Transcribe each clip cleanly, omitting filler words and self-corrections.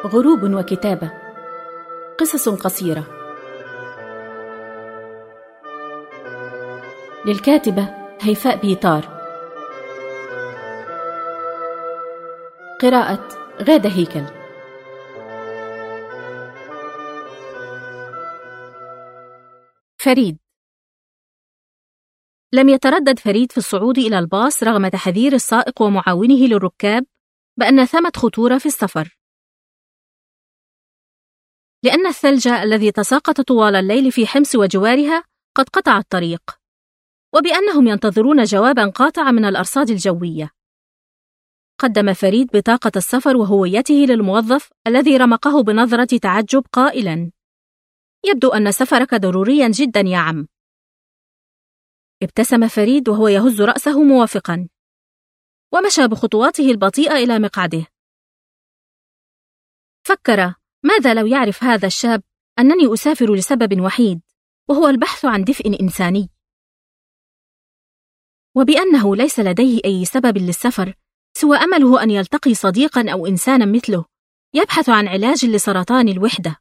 غروب وكتابة. قصص قصيرة للكاتبة هيفاء بيطار. قراءة غادة هيكل. فريد. لم يتردد فريد في الصعود إلى الباص رغم تحذير السائق ومعاونه للركاب بأن ثمة خطورة في السفر، لأن الثلج الذي تساقط طوال الليل في حمص وجوارها قد قطع الطريق، وبأنهم ينتظرون جواباً قاطعاً من الأرصاد الجوية. قدم فريد بطاقة السفر وهويته للموظف الذي رمقه بنظرة تعجب قائلاً: يبدو أن سفرك ضرورياً جداً يا عم. ابتسم فريد وهو يهز رأسه موافقاً، ومشى بخطواته البطيئة إلى مقعده. فكر: ماذا لو يعرف هذا الشاب أنني أسافر لسبب وحيد، وهو البحث عن دفء إنساني، وبأنه ليس لديه أي سبب للسفر سوى أمله أن يلتقي صديقاً أو إنساناً مثله يبحث عن علاج لسرطان الوحدة.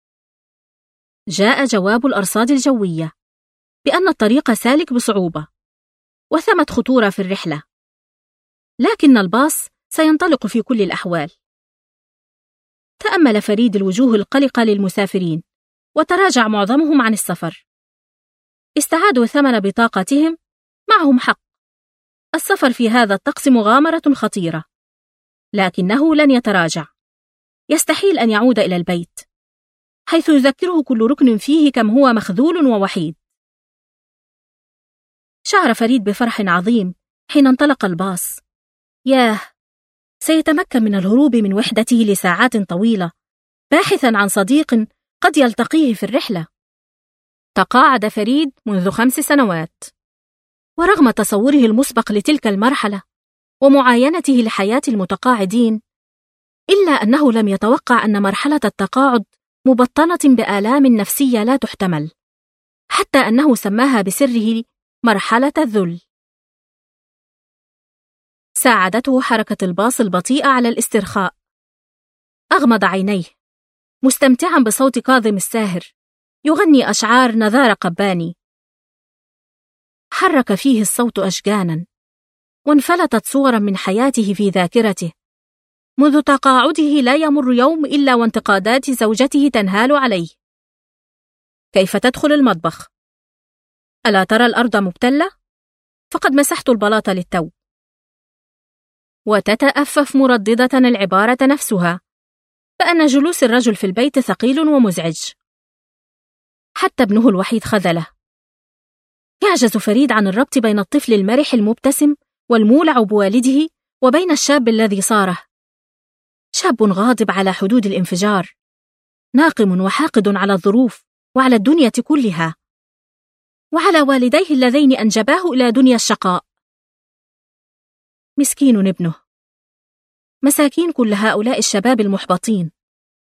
جاء جواب الأرصاد الجوية بأن الطريق سالك بصعوبة، وثمة خطورة في الرحلة، لكن الباص سينطلق في كل الأحوال. تأمل فريد الوجوه القلقة للمسافرين، وتراجع معظمهم عن السفر. استعادوا ثمن بطاقتهم، معهم حق. السفر في هذا الطقس مغامرة خطيرة، لكنه لن يتراجع. يستحيل أن يعود إلى البيت، حيث يذكره كل ركن فيه كم هو مخذول ووحيد. شعر فريد بفرح عظيم حين انطلق الباص. ياه، سيتمكن من الهروب من وحدته لساعات طويلة، باحثاً عن صديق قد يلتقيه في الرحلة. تقاعد فريد منذ 5 سنوات، ورغم تصوره المسبق لتلك المرحلة ومعاينته لحياة المتقاعدين، إلا أنه لم يتوقع أن مرحلة التقاعد مبطنة بآلام نفسية لا تحتمل، حتى أنه سماها بسره مرحلة الذل. ساعدته حركة الباص البطيئة على الاسترخاء. أغمض عينيه مستمتعاً بصوت كاظم الساهر يغني أشعار نزار قباني. حرك فيه الصوت أشجاناً، وانفلتت صوراً من حياته في ذاكرته. منذ تقاعده لا يمر يوم إلا وانتقادات زوجته تنهال عليه. كيف تدخل المطبخ؟ ألا ترى الأرض مبتلة؟ فقد مسحت البلاط للتو. وتتأفف مرددة العبارة نفسها، فأن جلوس الرجل في البيت ثقيل ومزعج. حتى ابنه الوحيد خذله. يعجز فريد عن الربط بين الطفل المرح المبتسم والمولع بوالده وبين الشاب الذي صاره. شاب غاضب على حدود الانفجار، ناقم وحاقد على الظروف وعلى الدنيا كلها، وعلى والديه اللذين أنجباه إلى دنيا الشقاء. مسكين ابنه. مساكين كل هؤلاء الشباب المحبطين.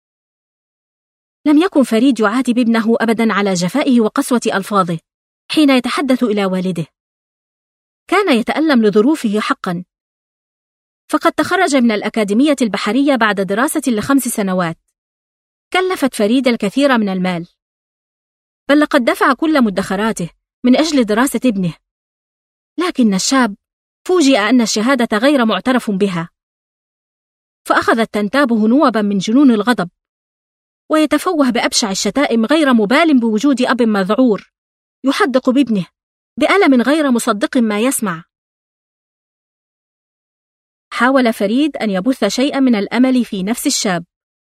لم يكن فريد يعاتب ابنه أبداً على جفائه وقسوة ألفاظه حين يتحدث إلى والده. كان يتألم لظروفه حقاً، فقد تخرج من الأكاديمية البحرية بعد دراسة ل5 سنوات كلفت فريد الكثير من المال، بل لقد دفع كل مدخراته من أجل دراسة ابنه. لكن الشاب فوجئ أن الشهادة غير معترف بها، فأخذت تنتابه نوبا من جنون الغضب، ويتفوه بأبشع الشتائم غير مبال بوجود أب مذعور يحدق بابنه بألم غير مصدق ما يسمع. حاول فريد أن يبث شيئا من الأمل في نفس الشاب،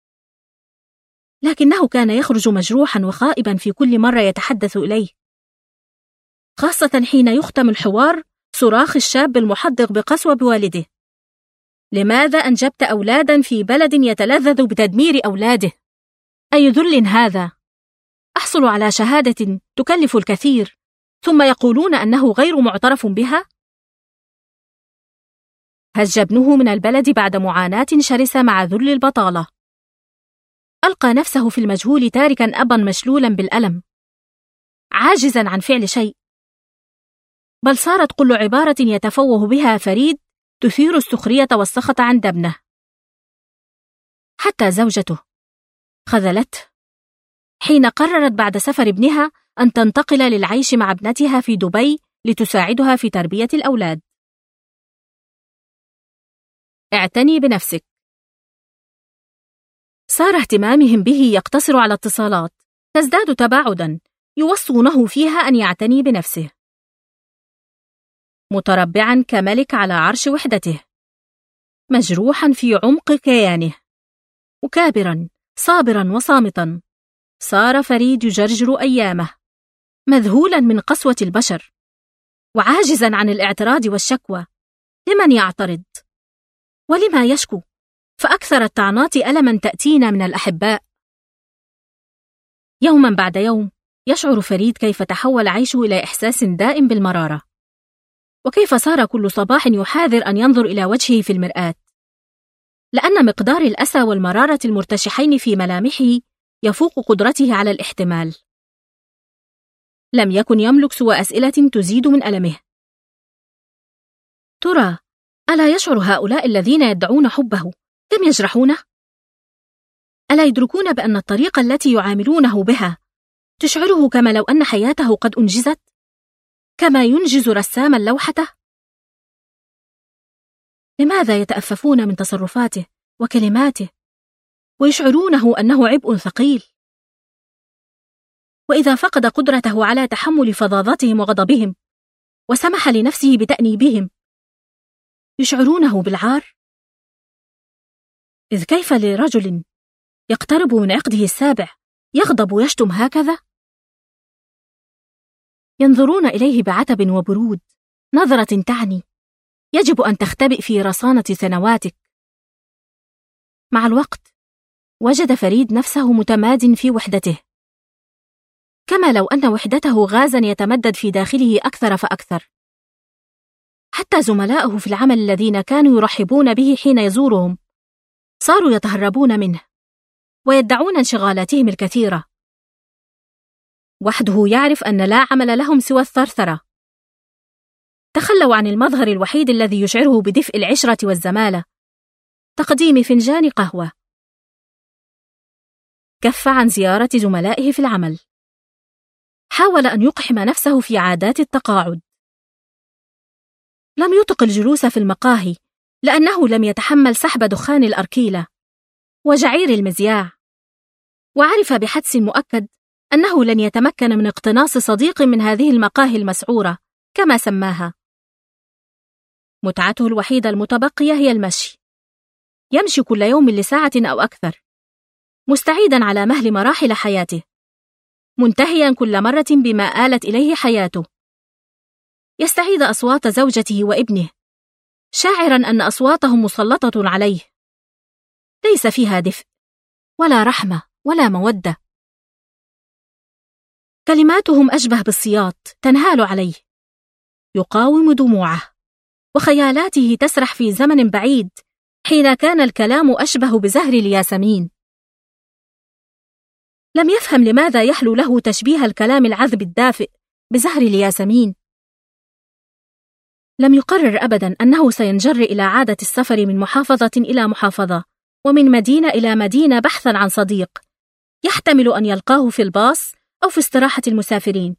لكنه كان يخرج مجروحا وخائبا في كل مرة يتحدث إليه، خاصة حين يختم الحوار صراخ الشاب المحدق بقسوة بوالده: لماذا أنجبت أولادا في بلد يتلذذ بتدمير أولاده؟ أي ذل هذا؟ أحصل على شهادة تكلف الكثير ثم يقولون أنه غير معترف بها؟ هج ابنه من البلد بعد معاناة شرسة مع ذل البطالة. ألقى نفسه في المجهول تاركا أبا مشلولا بالألم، عاجزا عن فعل شيء، بل صارت كل عبارة يتفوه بها فريد تثير السخرية والسخط عند ابنه. حتى زوجته خذلته حين قررت بعد سفر ابنها أن تنتقل للعيش مع ابنتها في دبي لتساعدها في تربية الأولاد. اعتني بنفسك. صار اهتمامهم به يقتصر على اتصالات تزداد تباعداً يوصونه فيها أن يعتني بنفسه. متربعاً كملك على عرش وحدته، مجروحاً في عمق كيانه، مكابراً صابراً وصامتاً، صار فريد يجرجر أيامه، مذهولاً من قسوة البشر، وعاجزاً عن الاعتراض والشكوى. لمن يعترض؟ ولما يشكو؟ فأكثر الطعنات ألماً تأتينا من الأحباء. يوماً بعد يوم يشعر فريد كيف تحول عيشه إلى إحساس دائم بالمرارة، وكيف صار كل صباح يحاذر أن ينظر إلى وجهه في المرآة، لأن مقدار الأسى والمرارة المرتشحين في ملامحه يفوق قدرته على الاحتمال. لم يكن يملك سوى أسئلة تزيد من ألمه. ترى ألا يشعر هؤلاء الذين يدعون حبه كم يجرحونه؟ ألا يدركون بأن الطريقة التي يعاملونه بها تشعره كما لو أن حياته قد أنجزت، كما ينجز رساما لوحته؟ لماذا يتأففون من تصرفاته وكلماته ويشعرونه أنه عبء ثقيل؟ وإذا فقد قدرته على تحمل فظاظتهم وغضبهم وسمح لنفسه بتأنيبهم يشعرونه بالعار؟ إذ كيف لرجل يقترب من عقده السابع يغضب ويشتم هكذا؟ ينظرون إليه بعتب وبرود، نظرة تعني يجب أن تختبئ في رصانة سنواتك. مع الوقت وجد فريد نفسه متماد في وحدته، كما لو أن وحدته غازا يتمدد في داخله أكثر فأكثر. حتى زملاؤه في العمل الذين كانوا يرحبون به حين يزورهم صاروا يتهربون منه ويدعون انشغالاتهم الكثيرة. وحده يعرف أن لا عمل لهم سوى الثرثرة. تخلوا عن المظهر الوحيد الذي يشعره بدفء العشرة والزمالة، تقديم فنجان قهوة. كف عن زيارة زملائه في العمل. حاول أن يقحم نفسه في عادات التقاعد. لم يطق الجلوس في المقاهي لأنه لم يتحمل سحب دخان الأركيلة وجعير المذياع، وعرف بحدس مؤكد أنه لن يتمكن من اقتناص صديق من هذه المقاهي المسعورة كما سماها. متعته الوحيدة المتبقية هي المشي. يمشي كل يوم لساعة أو أكثر، مستعيدا على مهل مراحل حياته، منتهيا كل مرة بما آلت إليه حياته. يستعيد أصوات زوجته وابنه، شاعرا أن أصواتهم مسلطة عليه، ليس فيها دفء ولا رحمة ولا مودة. كلماتهم أشبه بالسياط تنهال عليه، يقاوم دموعه، وخيالاته تسرح في زمن بعيد حين كان الكلام أشبه بزهر الياسمين. لم يفهم لماذا يحلو له تشبيه الكلام العذب الدافئ بزهر الياسمين. لم يقرر أبدا أنه سينجر إلى عادة السفر من محافظة إلى محافظة ومن مدينة إلى مدينة بحثا عن صديق يحتمل أن يلقاه في الباص أو في استراحة المسافرين.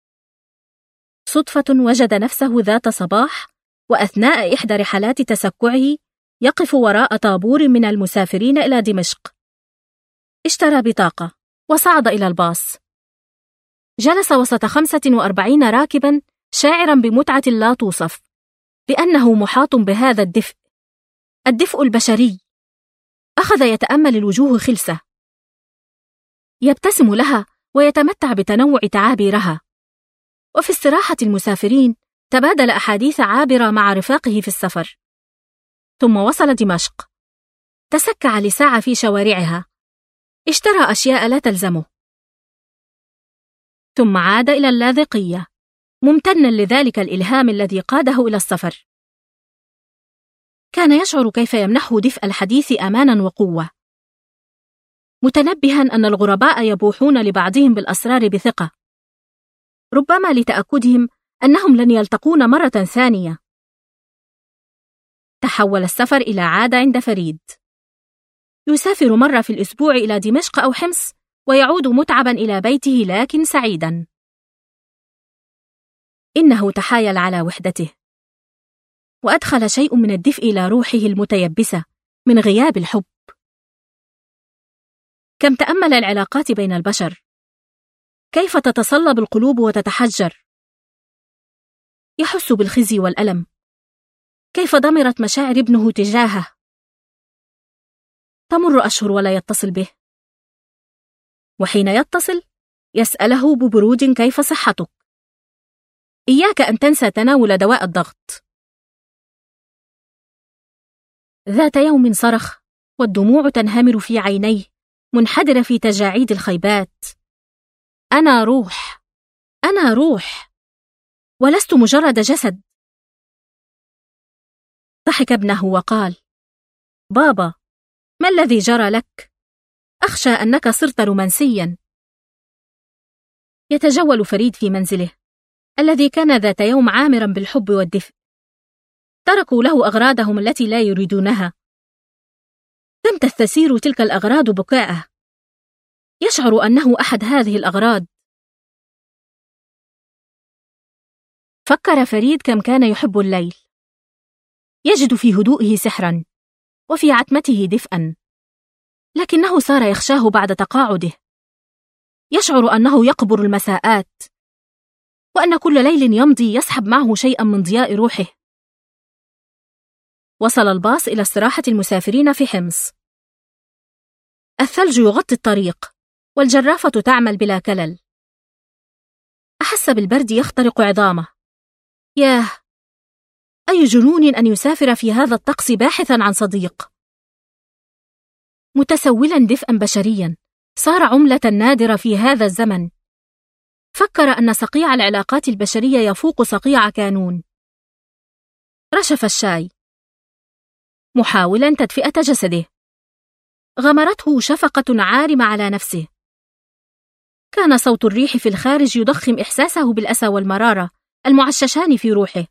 صدفة وجد نفسه ذات صباح وأثناء إحدى رحلات تسكعه يقف وراء طابور من المسافرين إلى دمشق. اشترى بطاقة وصعد إلى الباص. جلس وسط 45 راكبا شاعرا بمتعة لا توصف، بأنه محاط بهذا الدفء البشري. أخذ يتأمل الوجوه خلسة، يبتسم لها ويتمتع بتنوع تعابيرها. وفي استراحة المسافرين تبادل أحاديث عابرة مع رفاقه في السفر. ثم وصل دمشق، تسكع لساعة في شوارعها، اشترى أشياء لا تلزمه، ثم عاد إلى اللاذقية ممتنا لذلك الإلهام الذي قاده إلى السفر. كان يشعر كيف يمنحه دفء الحديث أمانا وقوة، متنبها أن الغرباء يبوحون لبعضهم بالأسرار بثقة، ربما لتأكدهم أنهم لن يلتقون مرة ثانية. تحول السفر إلى عادة عند فريد. يسافر مرة في الأسبوع إلى دمشق أو حمص ويعود متعبا إلى بيته لكن سعيدا. إنه تحايل على وحدته وأدخل شيء من الدفء إلى روحه المتيبسة من غياب الحب. كم تأمل العلاقات بين البشر، كيف تتصلب القلوب وتتحجر. يحس بالخزي والألم، كيف ضمرت مشاعر ابنه تجاهه. تمر أشهر ولا يتصل به، وحين يتصل يسأله ببرود كيف صحتك؟ إياك أن تنسى تناول دواء الضغط. ذات يوم صرخ والدموع تنهمر في عينيه منحدرة في تجاعيد الخيبات: أنا روح، أنا روح، ولست مجرد جسد. ضحك ابنه وقال: بابا، ما الذي جرى لك؟ أخشى أنك صرت رومانسيا. يتجول فريد في منزله الذي كان ذات يوم عامرا بالحب والدفء. تركوا له أغراضهم التي لا يريدونها. لم تستثير تلك الأغراض بكاءه. يشعر أنه أحد هذه الأغراض. فكر فريد كم كان يحب الليل، يجد في هدوئه سحرا وفي عتمته دفئا، لكنه صار يخشاه بعد تقاعده. يشعر أنه يقبر المساءات، وأن كل ليل يمضي يسحب معه شيئا من ضياء روحه. وصل الباص إلى استراحة المسافرين في حمص. الثلج يغطي الطريق والجرافة تعمل بلا كلل. أحس بالبرد يخترق عظامه. ياه، أي جنون أن يسافر في هذا الطقس باحثا عن صديق. متسولا دفئا بشريا صار عملة نادرة في هذا الزمن. فكر أن صقيع العلاقات البشرية يفوق صقيع كانون. رشف الشاي محاولا تدفئة جسده. غمرته شفقة عارمة على نفسه. كان صوت الريح في الخارج يضخم إحساسه بالأسى والمرارة المعششان في روحه.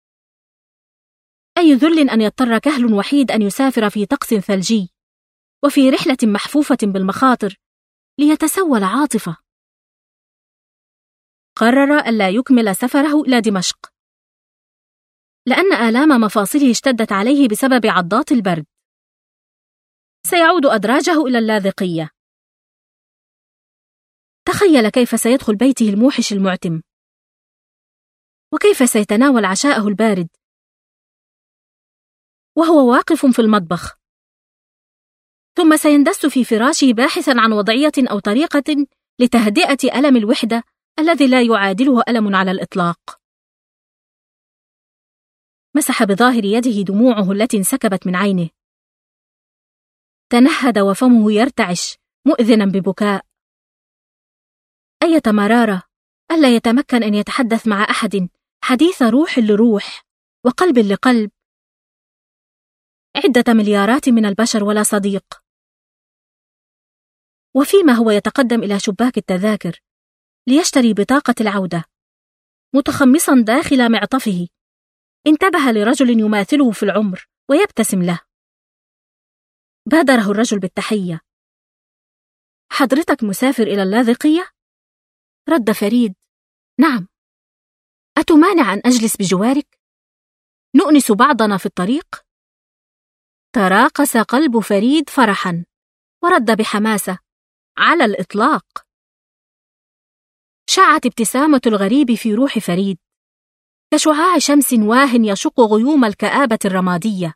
أي ذل أن يضطر كهل وحيد أن يسافر في طقس ثلجي وفي رحلة محفوفة بالمخاطر ليتسول عاطفة. قرر ألا يكمل سفره إلى دمشق لأن آلام مفاصله اشتدت عليه بسبب عضات البرد. سيعود أدراجه إلى اللاذقية. تخيل كيف سيدخل بيته الموحش المعتم، وكيف سيتناول عشاءه البارد وهو واقف في المطبخ، ثم سيندس في فراشه باحثا عن وضعية أو طريقة لتهدئة ألم الوحدة الذي لا يعادله ألم على الإطلاق. مسح بظاهر يده دموعه التي انسكبت من عينه. تنهد وفمه يرتعش مؤذنا ببكاء. أية مرارة ألا يتمكن أن يتحدث مع أحد حديث روح لروح وقلب لقلب. عدة مليارات من البشر ولا صديق. وفيما هو يتقدم إلى شباك التذاكر ليشتري بطاقة العودة، متخمصا داخل معطفه، انتبه لرجل يماثله في العمر ويبتسم له. بادره الرجل بالتحية. حضرتك مسافر إلى اللاذقية؟ رد فريد: نعم. أتمانع أن أجلس بجوارك؟ نؤنس بعضنا في الطريق؟ تراقص قلب فريد فرحا ورد بحماسة: على الإطلاق. شعت ابتسامة الغريب في روح فريد كشعاع شمس واه يشق غيوم الكآبة الرمادية.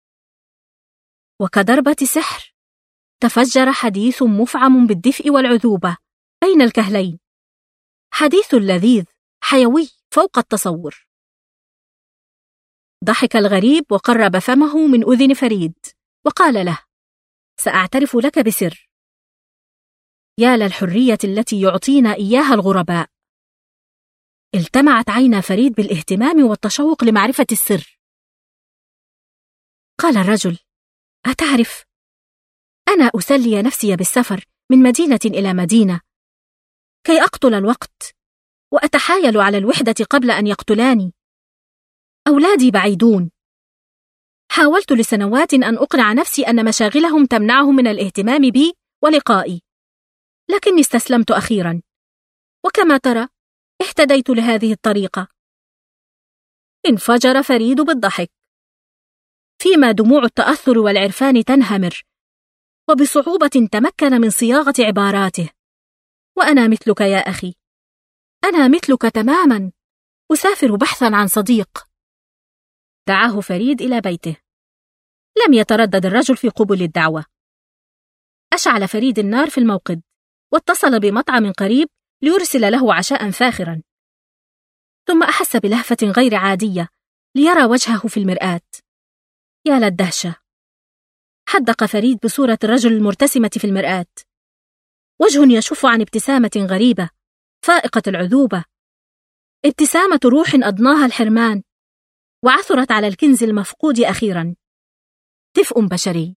وكضربة سحر تفجر حديث مفعم بالدفء والعذوبة بين الكهلين. حديث لذيذ حيوي فوق التصور. ضحك الغريب وقرب فمه من أذن فريد وقال له: سأعترف لك بسر. يا للحرية التي يعطينا إياها الغرباء. التمعت عينا فريد بالاهتمام والتشوق لمعرفة السر. قال الرجل: أتعرف، أنا أسلي نفسي بالسفر من مدينة إلى مدينة كي أقتل الوقت وأتحايل على الوحدة قبل أن يقتلاني. أولادي بعيدون، حاولت لسنوات أن أقنع نفسي أن مشاغلهم تمنعهم من الاهتمام بي ولقائي، لكني استسلمت أخيراً، وكما ترى اهتديت لهذه الطريقة. انفجر فريد بالضحك، فيما دموع التأثر والعرفان تنهمر، وبصعوبة تمكن من صياغة عباراته: وأنا مثلك يا أخي، أنا مثلك تماماً، أسافر بحثاً عن صديق. دعاه فريد إلى بيته. لم يتردد الرجل في قبول الدعوة. أشعل فريد النار في الموقد، واتصل بمطعم قريب ليرسل له عشاء فاخراً. ثم أحس بلهفة غير عادية ليرى وجهه في المرآة. يا للدهشة! حدق فريد بصورة الرجل المرتسمة في المرآة، وجه يشف عن ابتسامة غريبة فائقة العذوبة، ابتسامة روح أضناها الحرمان، وعثرت على الكنز المفقود أخيراً: دفء بشري.